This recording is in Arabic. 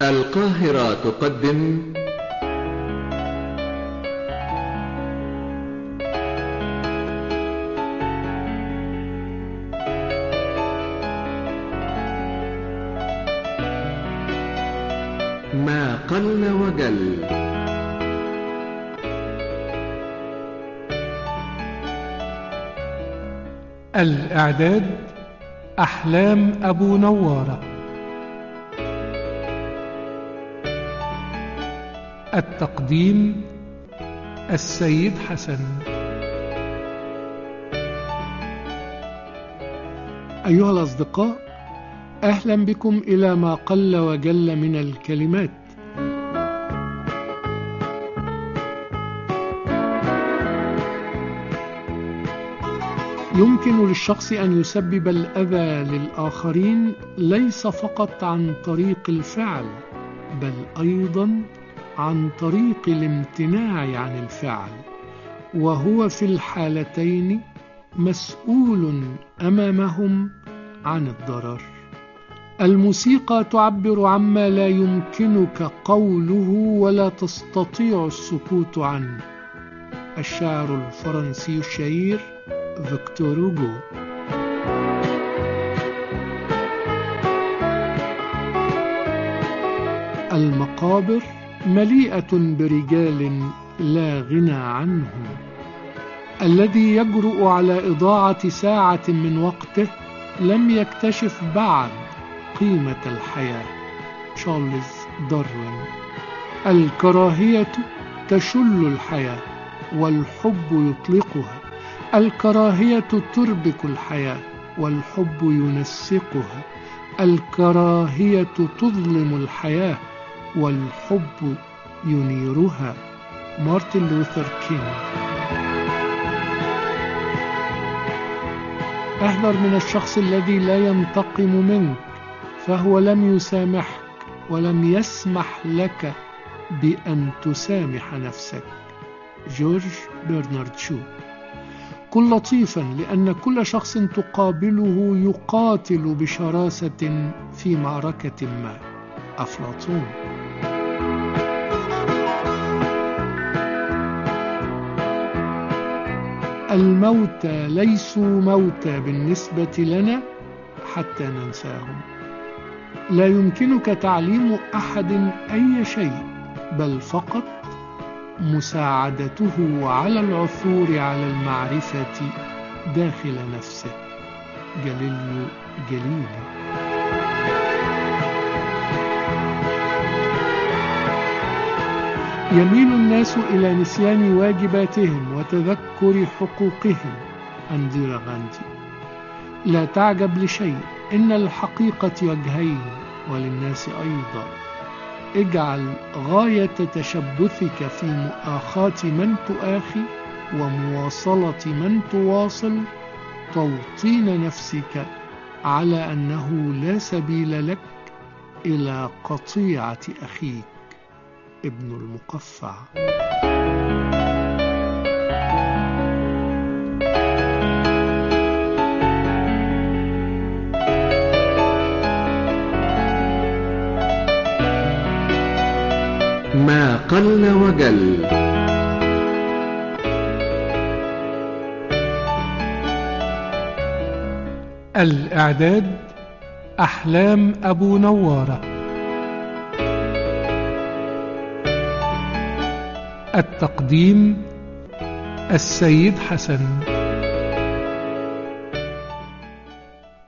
القاهرة تقدم ما قل وجل. الإعداد أحلام أبو نوارة. التقديم السيد حسن. أيها الأصدقاء، أهلا بكم إلى ما قل وجل من الكلمات. يمكن للشخص أن يسبب الأذى للآخرين ليس فقط عن طريق الفعل، بل أيضا عن طريق الامتناع عن الفعل، وهو في الحالتين مسؤول أمامهم عن الضرر. الموسيقى تعبر عما لا يمكنك قوله ولا تستطيع السكوت عنه. الشاعر الفرنسي الشهير فيكتور هوغو. المقابر مليئة برجال لا غنى عنهم. الذي يجرؤ على إضاعة ساعة من وقته لم يكتشف بعد قيمة الحياة. تشارلز داروين. الكراهية تشل الحياة والحب يطلقها. الكراهية تربك الحياة والحب ينسقها. الكراهية تظلم الحياة والحب ينيرها. مارتن لوثر كينغ. احذر من الشخص الذي لا ينتقم منك، فهو لم يسامحك ولم يسمح لك بأن تسامح نفسك. جورج برنارد شو. كن لطيفا، لأن كل شخص تقابله يقاتل بشراسة في معركة ما. أفلاطون. الموتى ليسوا موتى بالنسبة لنا حتى ننساهم. لا يمكنك تعليم أحد أي شيء، بل فقط مساعدته على العثور على المعرفة داخل نفسه. جاليليو جاليلي. يميل الناس إلى نسيان واجباتهم وتذكر حقوقهم. أنديرا غاندي. لا تعجب لشيء، إن الحقيقة وجهين وللناس أيضا. اجعل غاية تشبثك في مؤاخاة من تؤاخي ومواصلة من تواصل توطين نفسك على أنه لا سبيل لك إلى قطيعة أخيك. ابن المقفع. ما قل وجل. الإعداد أحلام أبو نوارة. التقديم السيد حسن.